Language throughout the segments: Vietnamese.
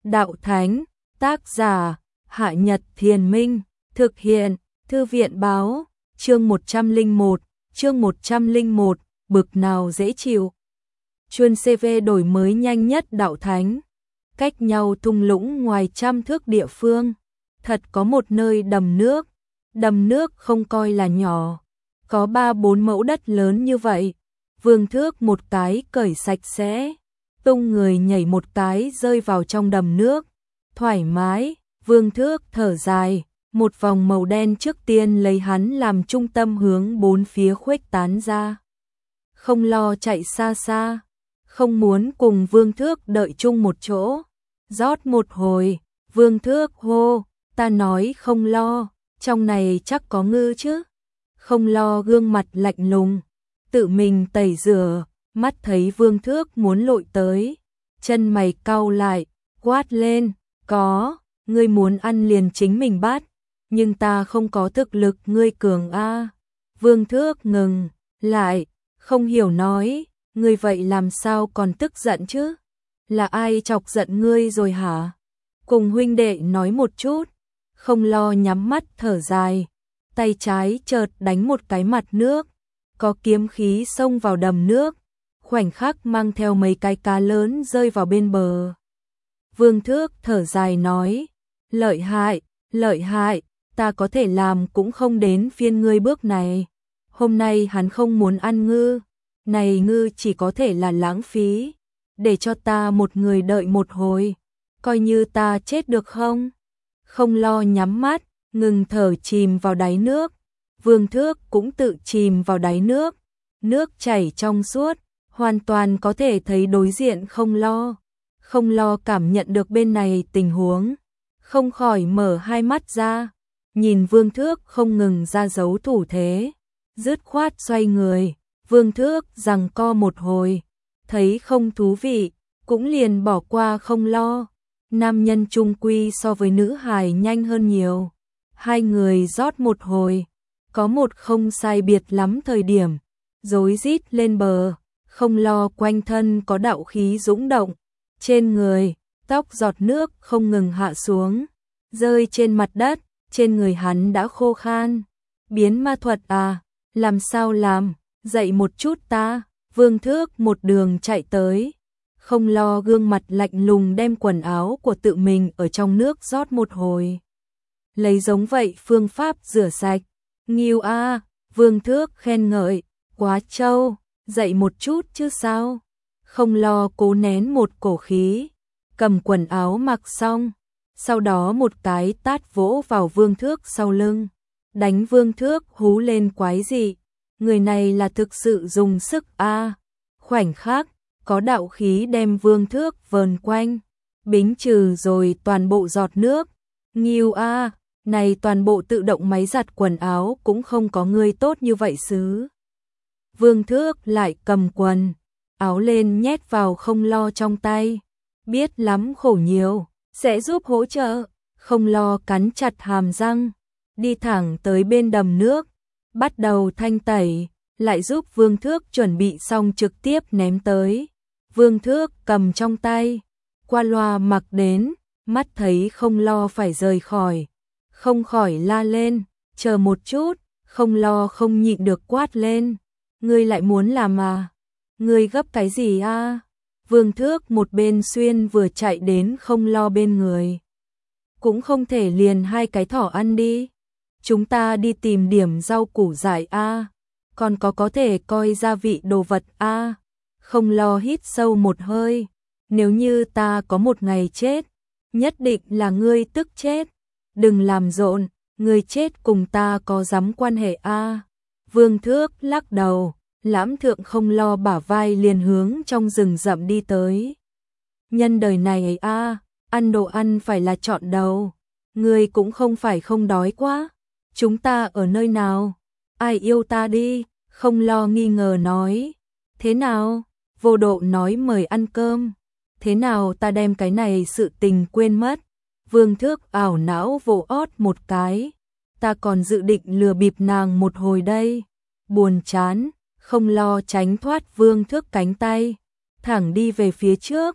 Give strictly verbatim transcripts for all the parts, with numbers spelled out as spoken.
Đạo Thánh, tác giả, Hạ Nhật Thiền Minh, thực hiện, Thư viện Báo, chương một trăm lẻ một, chương một trăm lẻ một, bực nào dễ chịu. Chuyên xê vê đổi mới nhanh nhất Đạo Thánh, cách nhau thung lũng ngoài trăm thước địa phương, thật có một nơi đầm nước, đầm nước không coi là nhỏ, có ba bốn mẫu đất lớn như vậy, Vương Thước một cái cởi sạch sẽ, tung người nhảy một cái rơi vào trong đầm nước, thoải mái, Vương Thước thở dài, một vòng màu đen trước tiên lấy hắn làm trung tâm hướng bốn phía khuếch tán ra. Không lo chạy xa xa, không muốn cùng Vương Thước đợi chung một chỗ, rót một hồi, Vương Thước hô, ta nói không lo, trong này chắc có ngư chứ. Không lo gương mặt lạnh lùng, tự mình tẩy rửa, mắt thấy Vương Thước muốn lội tới, chân mày cau lại, quát lên, có, ngươi muốn ăn liền chính mình bắt, nhưng ta không có thực lực ngươi cường a. Vương Thước ngừng, lại, không hiểu nói, ngươi vậy làm sao còn tức giận chứ? Là ai chọc giận ngươi rồi hả? Cùng huynh đệ nói một chút, không lo nhắm mắt thở dài, tay trái chợt đánh một cái mặt nước, có kiếm khí xông vào đầm nước, khoảnh khắc mang theo mấy cái cá lớn rơi vào bên bờ. Vương Thước thở dài nói, lợi hại, lợi hại, ta có thể làm cũng không đến phiên ngươi bước này. Hôm nay hắn không muốn ăn ngư, này ngư chỉ có thể là lãng phí, để cho ta một người đợi một hồi, coi như ta chết được không? Không lo nhắm mắt, ngừng thở chìm vào đáy nước, Vương Thước cũng tự chìm vào đáy nước, nước chảy trong suốt, hoàn toàn có thể thấy đối diện không lo, không lo cảm nhận được bên này tình huống, không khỏi mở hai mắt ra, nhìn Vương Thước không ngừng ra dấu thủ thế, dứt khoát xoay người, Vương Thước giằng co một hồi, thấy không thú vị, cũng liền bỏ qua không lo, nam nhân chung quy so với nữ hài nhanh hơn nhiều, hai người rót một hồi, có một không sai biệt lắm thời điểm, rối rít lên bờ, không lo quanh thân có đạo khí dũng động, trên người, tóc giọt nước không ngừng hạ xuống, rơi trên mặt đất, trên người hắn đã khô khan. Biến ma thuật à, làm sao làm, dậy một chút ta, Vương Thước một đường chạy tới, không lo gương mặt lạnh lùng đem quần áo của tự mình ở trong nước rót một hồi. Lấy giống vậy phương pháp rửa sạch, nghiêu a, Vương Thước khen ngợi, quá trâu, dậy một chút chứ sao, không lo cố nén một cổ khí, cầm quần áo mặc xong, sau đó một cái tát vỗ vào Vương Thước sau lưng, đánh Vương Thước hú lên quái dị, người này là thực sự dùng sức a. Khoảnh khắc, có đạo khí đem Vương Thước vờn quanh, bính trừ rồi toàn bộ giọt nước, nghiêu a, này toàn bộ tự động máy giặt quần áo cũng không có người tốt như vậy xứ. Vương Thước lại cầm quần áo lên nhét vào không lo trong tay, biết lắm khổ nhiều, sẽ giúp hỗ trợ, không lo cắn chặt hàm răng, đi thẳng tới bên đầm nước, bắt đầu thanh tẩy, lại giúp Vương Thước chuẩn bị xong trực tiếp ném tới. Vương Thước cầm trong tay, qua loa mặc đến, mắt thấy không lo phải rời khỏi, không khỏi la lên, chờ một chút, không lo không nhịn được quát lên, ngươi lại muốn làm à? Ngươi gấp cái gì a? À? Vương Thước một bên xuyên vừa chạy đến không lo bên người. Cũng không thể liền hai cái thỏ ăn đi. Chúng ta đi tìm điểm rau củ dại a, à? Còn có có thể coi gia vị đồ vật a. À? Không lo hít sâu một hơi. Nếu như ta có một ngày chết, nhất định là ngươi tức chết. Đừng làm rộn, ngươi chết cùng ta có dám quan hệ a. À? Vương Thước lắc đầu. Lãm Thượng không lo bả vai liền hướng trong rừng rậm đi tới. Nhân đời này a, à, ăn đồ ăn phải là chọn đầu. Ngươi cũng không phải không đói quá. Chúng ta ở nơi nào? Ai yêu ta đi? Không lo nghi ngờ nói. Thế nào? Vô Độ nói mời ăn cơm. Thế nào ta đem cái này sự tình quên mất? Vương Thước ảo não vỗ ót một cái. Ta còn dự định lừa bịp nàng một hồi đây. Buồn chán. Không lo tránh thoát Vương Thước cánh tay, thẳng đi về phía trước.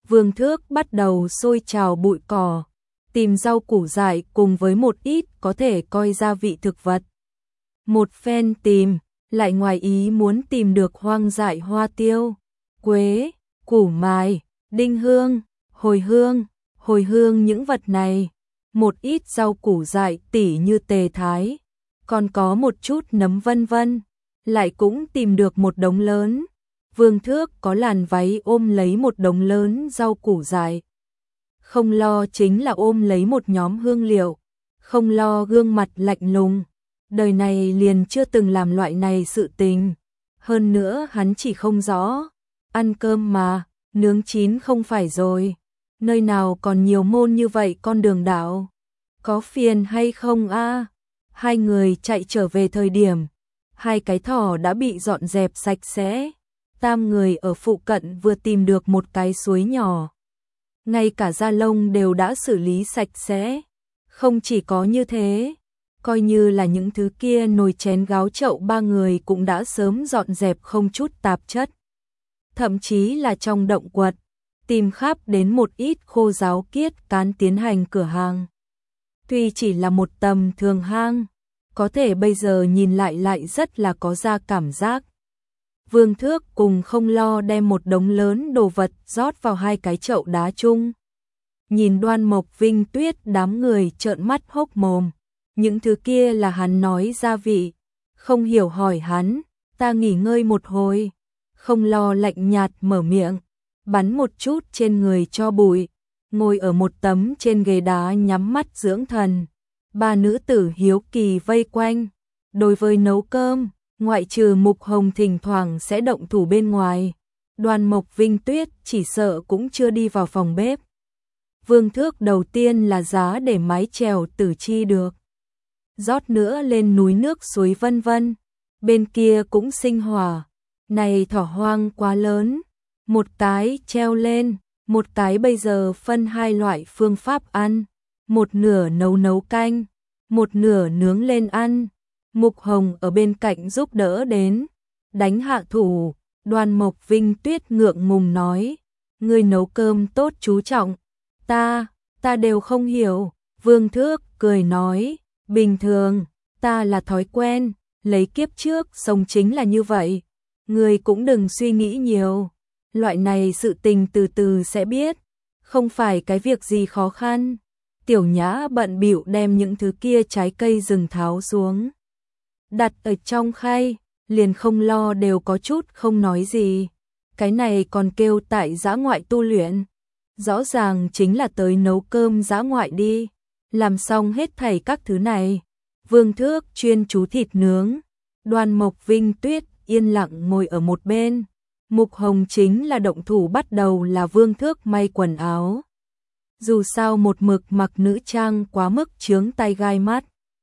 Vương Thước bắt đầu xôi trào bụi cỏ, tìm rau củ dại cùng với một ít có thể coi gia vị thực vật. Một phen tìm, lại ngoài ý muốn tìm được hoang dại hoa tiêu, quế, củ mài, đinh hương, hồi hương, hồi hương những vật này, một ít rau củ dại tỉ như tề thái, còn có một chút nấm vân vân, lại cũng tìm được một đống lớn. Vương Thước có làn váy ôm lấy một đống lớn rau củ dại. Không lo chính là ôm lấy một nhóm hương liệu, không lo gương mặt lạnh lùng. Đời này liền chưa từng làm loại này sự tình. Hơn nữa hắn chỉ không rõ, ăn cơm mà, nướng chín không phải rồi. Nơi nào còn nhiều môn như vậy con đường đảo. Có phiền hay không a? Hai người chạy trở về thời điểm, hai cái thỏ đã bị dọn dẹp sạch sẽ. Tam người ở phụ cận vừa tìm được một cái suối nhỏ. Ngay cả da lông đều đã xử lý sạch sẽ. Không chỉ có như thế, coi như là những thứ kia nồi chén gáo chậu ba người cũng đã sớm dọn dẹp không chút tạp chất. Thậm chí là trong động quật, tìm khắp đến một ít khô giáo kiết cán tiến hành cửa hàng. Tuy chỉ là một tầm thường hang, có thể bây giờ nhìn lại lại rất là có ra cảm giác. Vương Thước cùng không lo đem một đống lớn đồ vật rót vào hai cái chậu đá chung. Nhìn Đoan Mộc Vinh Tuyết đám người trợn mắt hốc mồm. Những thứ kia là hắn nói gia vị. Không hiểu hỏi hắn, ta nghỉ ngơi một hồi. Không lo lạnh nhạt mở miệng, bắn một chút trên người cho bụi. Ngồi ở một tấm trên ghế đá nhắm mắt dưỡng thần. Ba nữ tử hiếu kỳ vây quanh. Đối với nấu cơm, ngoại trừ Mục Hồng thỉnh thoảng sẽ động thủ bên ngoài, Đoan Mộc Vinh Tuyết chỉ sợ cũng chưa đi vào phòng bếp. Vương Thước đầu tiên là giá để mái chèo tử chi được. Rót nữa lên núi nước suối vân vân, bên kia cũng sinh hỏa. Này thỏ hoang quá lớn, một cái treo lên, một cái bây giờ phân hai loại phương pháp ăn, một nửa nấu nấu canh, một nửa nướng lên ăn. Mục Hồng ở bên cạnh giúp đỡ đến, đánh hạ thủ. Đoan Mộc Vinh Tuyết ngượng ngùng nói, ngươi nấu cơm tốt chú trọng, ta, ta đều không hiểu. Vương Thước cười nói, bình thường, ta là thói quen, lấy kiếp trước sống chính là như vậy, ngươi cũng đừng suy nghĩ nhiều, loại này sự tình từ từ sẽ biết, không phải cái việc gì khó khăn. Tiểu Nhã bận bịu đem những thứ kia trái cây rừng tháo xuống, đặt ở trong khay, liền không lo đều có chút không nói gì. Cái này còn kêu tại dã ngoại tu luyện, rõ ràng chính là tới nấu cơm dã ngoại đi. Làm xong hết thảy các thứ này, Vương Thước chuyên chú thịt nướng, Đoan Mộc Vinh Tuyết yên lặng ngồi ở một bên. Mục Hồng chính là động thủ bắt đầu là Vương Thước may quần áo. Dù sao một mực mặc nữ trang quá mức chướng tay gai mắt.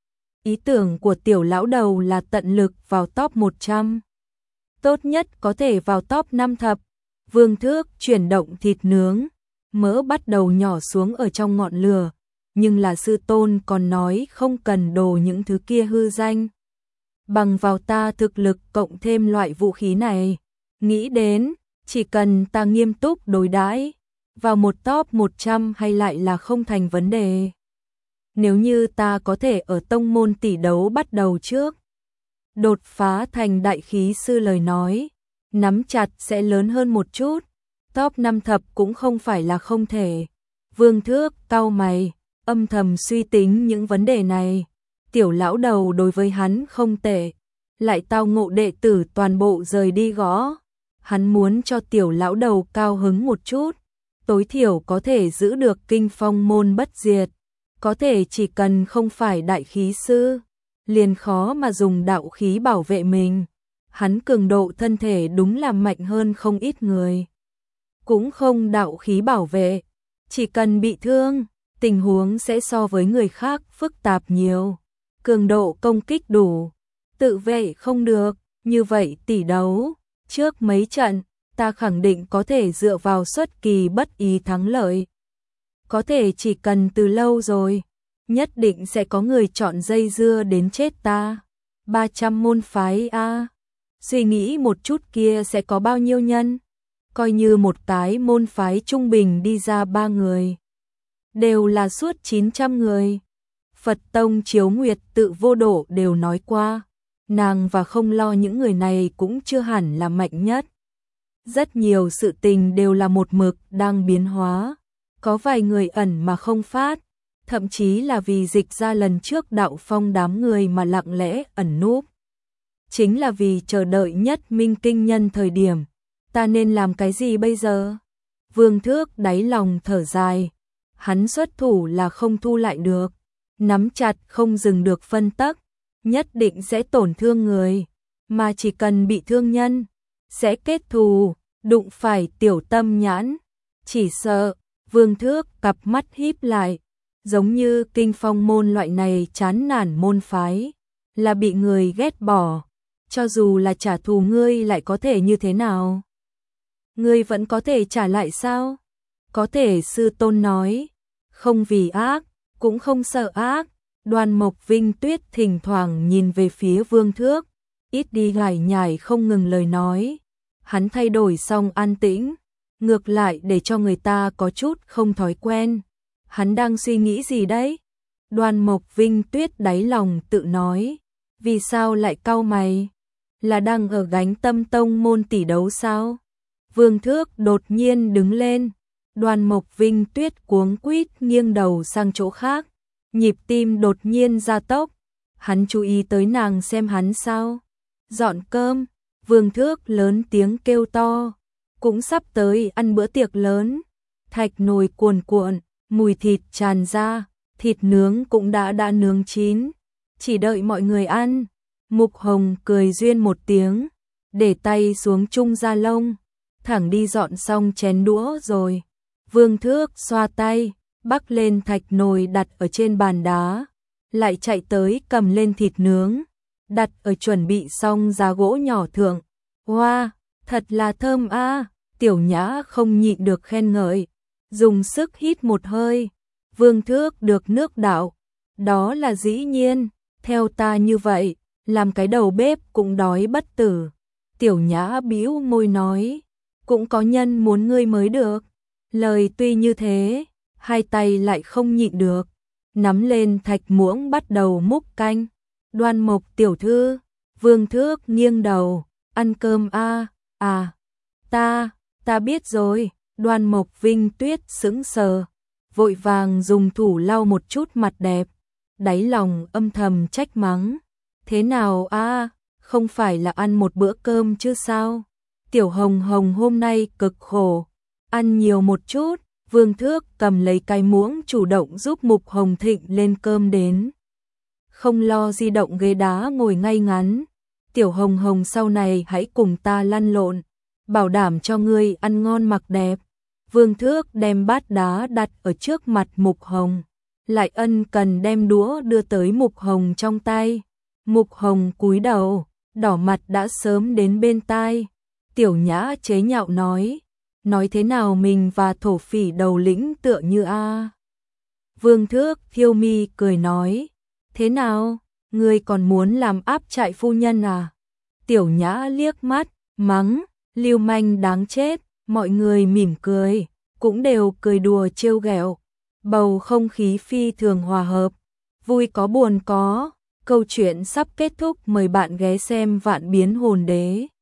Ý tưởng của tiểu lão đầu là tận lực vào top một trăm. Tốt nhất có thể vào top năm thập. Vương Thước chuyển động thịt nướng, mỡ bắt đầu nhỏ xuống ở trong ngọn lửa. Nhưng là sư tôn còn nói không cần đồ những thứ kia hư danh. Bằng vào ta thực lực cộng thêm loại vũ khí này. Nghĩ đến, chỉ cần ta nghiêm túc đối đãi, vào một top một trăm hay lại là không thành vấn đề. Nếu như ta có thể ở tông môn tỷ đấu bắt đầu trước, đột phá thành đại khí sư lời nói, nắm chặt sẽ lớn hơn một chút, top năm thập cũng không phải là không thể. Vương Thước cau mày, âm thầm suy tính những vấn đề này. Tiểu lão đầu đối với hắn không tệ, lại tao ngộ đệ tử toàn bộ rời đi gõ. Hắn muốn cho tiểu lão đầu cao hứng một chút, tối thiểu có thể giữ được kinh phong môn bất diệt. Có thể chỉ cần không phải đại khí sư, liền khó mà dùng đạo khí bảo vệ mình. Hắn cường độ thân thể đúng là mạnh hơn không ít người. Cũng không đạo khí bảo vệ, chỉ cần bị thương, tình huống sẽ so với người khác phức tạp nhiều. Cường độ công kích đủ, tự vệ không được, như vậy tỷ đấu, trước mấy trận, ta khẳng định có thể dựa vào xuất kỳ bất ý thắng lợi. Có thể chỉ cần từ lâu rồi, nhất định sẽ có người chọn dây dưa đến chết ta. ba trăm môn phái a. Suy nghĩ một chút kia sẽ có bao nhiêu nhân? coi như một cái môn phái trung bình đi ra ba người, đều là suốt chín trăm người. Phật Tông Chiếu Nguyệt Tự Vô Độ đều nói qua, nàng và Không Lo những người này cũng chưa hẳn là mạnh nhất. Rất nhiều sự tình đều là một mực đang biến hóa, có vài người ẩn mà không phát, thậm chí là vì dịch ra lần trước đạo phong đám người mà lặng lẽ ẩn núp. Chính là vì chờ đợi nhất minh kinh nhân thời điểm, ta nên làm cái gì bây giờ? Vương Thước đáy lòng thở dài, hắn xuất thủ là không thu lại được, nắm chặt không dừng được phân tắc, nhất định sẽ tổn thương người, mà chỉ cần bị thương nhân, sẽ kết thù, đụng phải tiểu tâm nhãn, chỉ sợ. Vương Thước cặp mắt híp lại, giống như Kinh Phong môn loại này chán nản môn phái, là bị người ghét bỏ, cho dù là trả thù ngươi lại có thể như thế nào? Ngươi vẫn có thể trả lại sao? Có thể sư tôn nói, không vì ác, cũng không sợ ác. Đoan Mộc Vinh Tuyết thỉnh thoảng nhìn về phía Vương Thước, ít đi lải nhải không ngừng lời nói. Hắn thay đổi xong an tĩnh, ngược lại để cho người ta có chút không thói quen. Hắn đang suy nghĩ gì đấy? Đoan Mộc Vinh Tuyết đáy lòng tự nói, vì sao lại cau mày? Là đang ở gánh Tâm Tông môn tỷ đấu sao? Vương Thước đột nhiên đứng lên, Đoan Mộc Vinh Tuyết cuống quýt nghiêng đầu sang chỗ khác, nhịp tim đột nhiên gia tốc. Hắn chú ý tới nàng xem hắn sao? Dọn cơm. Vương Thước lớn tiếng kêu to, cũng sắp tới ăn bữa tiệc lớn. Thạch nồi cuồn cuộn, mùi thịt tràn ra, thịt nướng cũng đã đã nướng chín, chỉ đợi mọi người ăn. Mục Hồng cười duyên một tiếng, để tay xuống chung da lông, thẳng đi dọn xong chén đũa rồi. Vương Thước xoa tay, bắc lên thạch nồi đặt ở trên bàn đá, lại chạy tới cầm lên thịt nướng, đặt ở chuẩn bị xong giá gỗ nhỏ thượng. Wow, thật là thơm a! À. Tiểu Nhã không nhịn được khen ngợi, dùng sức hít một hơi. Vương Thước được nước đạo, đó là dĩ nhiên, theo ta như vậy, làm cái đầu bếp cũng đói bất tử. Tiểu Nhã bĩu môi nói, cũng có nhân muốn ngươi mới được. Lời tuy như thế, hai tay lại không nhịn được, nắm lên thạch muỗng bắt đầu múc canh. Đoan Mộc tiểu thư, Vương Thước nghiêng đầu, ăn cơm a? À, à, ta, ta biết rồi. Đoan Mộc Vinh Tuyết sững sờ, vội vàng dùng thủ lau một chút mặt đẹp, đáy lòng âm thầm trách mắng. Thế nào a? À, không phải là ăn một bữa cơm chứ sao? Tiểu Hồng Hồng hôm nay cực khổ, ăn nhiều một chút. Vương Thước cầm lấy cái muỗng chủ động giúp Mục Hồng Thịnh lên cơm đến. Không Lo di động ghế đá ngồi ngay ngắn. Tiểu Hồng Hồng sau này hãy cùng ta lăn lộn, bảo đảm cho ngươi ăn ngon mặc đẹp. Vương Thước đem bát đá đặt ở trước mặt Mục Hồng, lại ân cần đem đũa đưa tới Mục Hồng trong tay. Mục Hồng cúi đầu, đỏ mặt đã sớm đến bên tai. Tiểu Nhã chế nhạo nói, nói thế nào mình và thổ phỉ đầu lĩnh tựa như a? Vương Thước thiêu mi cười nói, thế nào, ngươi còn muốn làm áp trại phu nhân à? Tiểu Nhã liếc mắt, mắng, lưu manh đáng chết. Mọi người mỉm cười, cũng đều cười đùa trêu ghẹo. Bầu không khí phi thường hòa hợp, vui có buồn có. Câu chuyện sắp kết thúc, mời bạn ghé xem Vạn Biến Hồn Đế.